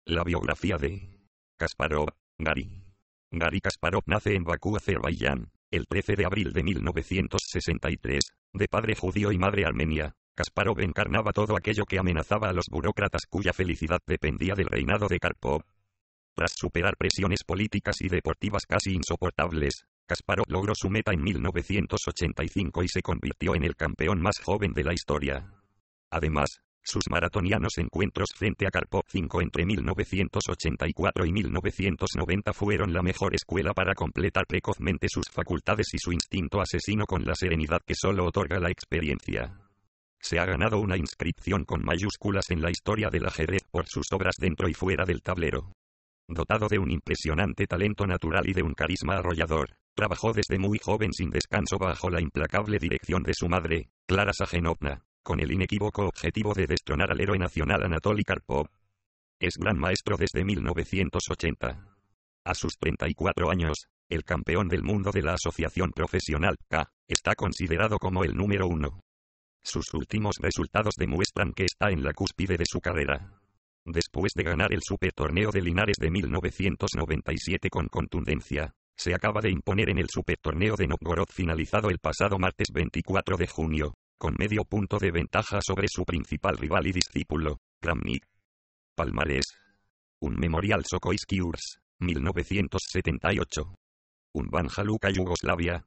La biografía de Kasparov, Gary. Gary Kasparov nace en Bakú, Azerbaiyán, el 13 de abril de 1963, de padre judío y madre armenia. Kasparov encarnaba todo aquello que amenazaba a los burócratas cuya felicidad dependía del reinado de Karpov. Tras superar presiones políticas y deportivas casi insoportables, Kasparov logró su meta en 1985 y se convirtió en el campeón más joven de la historia. Además, sus maratonianos encuentros frente a Karpov 5 entre 1984 y 1990 fueron la mejor escuela para completar precozmente sus facultades y su instinto asesino con la serenidad que solo otorga la experiencia. Se ha ganado una inscripción con mayúsculas en la historia del ajedrez por sus obras dentro y fuera del tablero. Dotado de un impresionante talento natural y de un carisma arrollador, trabajó desde muy joven sin descanso bajo la implacable dirección de su madre, Clara Sajenovna, con el inequívoco objetivo de destronar al héroe nacional Anatoly Karpov. Es gran maestro desde 1980. A sus 34 años, el campeón del mundo de la Asociación Profesional K está considerado como el número 1. Sus últimos resultados demuestran que está en la cúspide de su carrera. Después de ganar el Supertorneo de Linares de 1997 con contundencia, se acaba de imponer en el Supertorneo de Novgorod finalizado el pasado martes 24 de junio, con medio punto de ventaja sobre su principal rival y discípulo, Kramnik. Palmarés. Un Memorial Sokoisky Urs, 1978. Un Banja Luka Yugoslavia,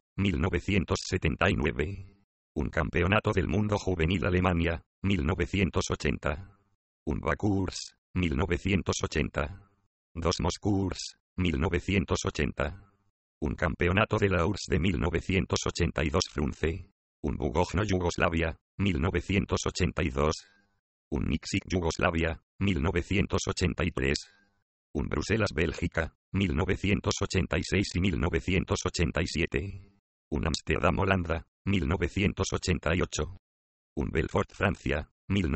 1979. Un Campeonato del Mundo Juvenil Alemania, 1980. Un Bakú Urs, 1980. 2 Moscú Urs, 1980. Un Campeonato de la URSS de 1982 Frunze. Un Bugojno Yugoslavia, 1982. Un Nixik Yugoslavia, 1983. Un Bruselas Bélgica, 1986 y 1987. Un Ámsterdam Holanda, 1988. Un Belfort Francia,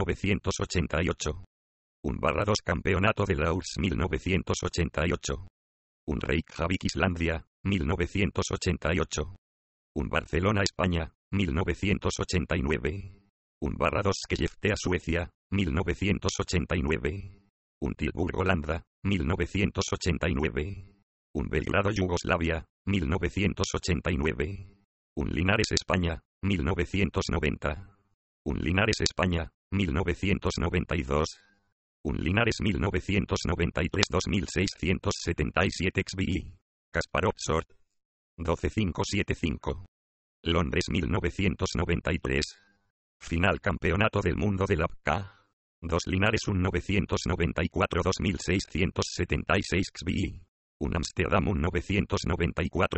1988. Un /2 Campeonato de la URSS 1988. Un Reykjavik Islandia, 1988. Un Barcelona España, 1989. Un /2 Skellefteå Suecia, 1989. Un Tilburg Holanda, 1989. Un Belgrado Yugoslavia, 1989. Un Linares España, 1990. Un Linares España, 1992. Un Linares 1993 2677 XBI. Kasparov Short. 12575. Londres 1993. Final Campeonato del Mundo de la K. 2 Linares 1994 2676 XBI. Un Ámsterdam 1994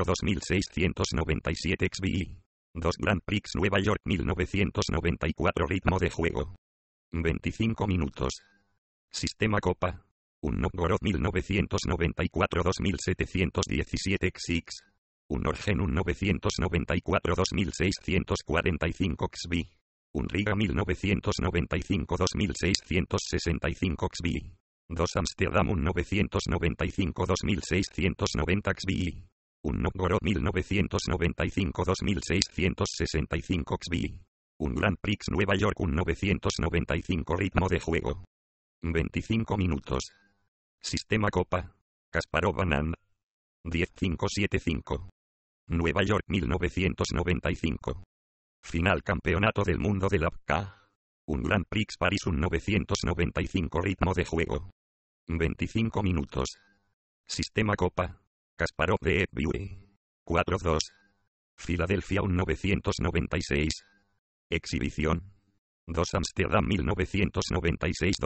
2697 XBI. 2 Grand Prix Nueva York 1994 Ritmo de juego. 25 minutos. Sistema Copa. Un Novgorod 1994 2717 XX. Un Orgen 1994 2645 XB. Un Riga 1995 2665 XB. 2 Ámsterdam 1995 2690 XB. Un Novgorod 1995 2665 XB. Un Grand Prix Nueva York 1995 Ritmo de juego. 25 minutos. Sistema Copa. Kasparov Anand. 10575. Nueva York 1995. Final Campeonato del Mundo de la K. Un Grand Prix París 1995 Ritmo de juego. 25 minutos. Sistema Copa. Kasparov de Ebue. 4-2. Filadelfia 1996. Exhibición. 2 Ámsterdam 1996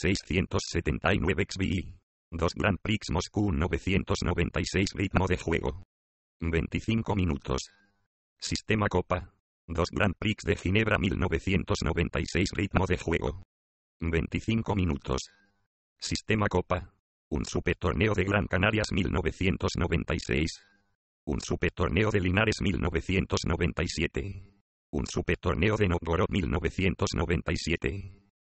2679 XBI. 2 Grand Prix Moscú 1996 Ritmo de juego. 25 minutos. Sistema Copa. 2 Grand Prix de Ginebra 1996 Ritmo de juego. 25 minutos. Sistema Copa. Un Supertorneo de Gran Canarias 1996. Un Supertorneo de Linares 1997. Un Supertorneo de Novgorod 1997.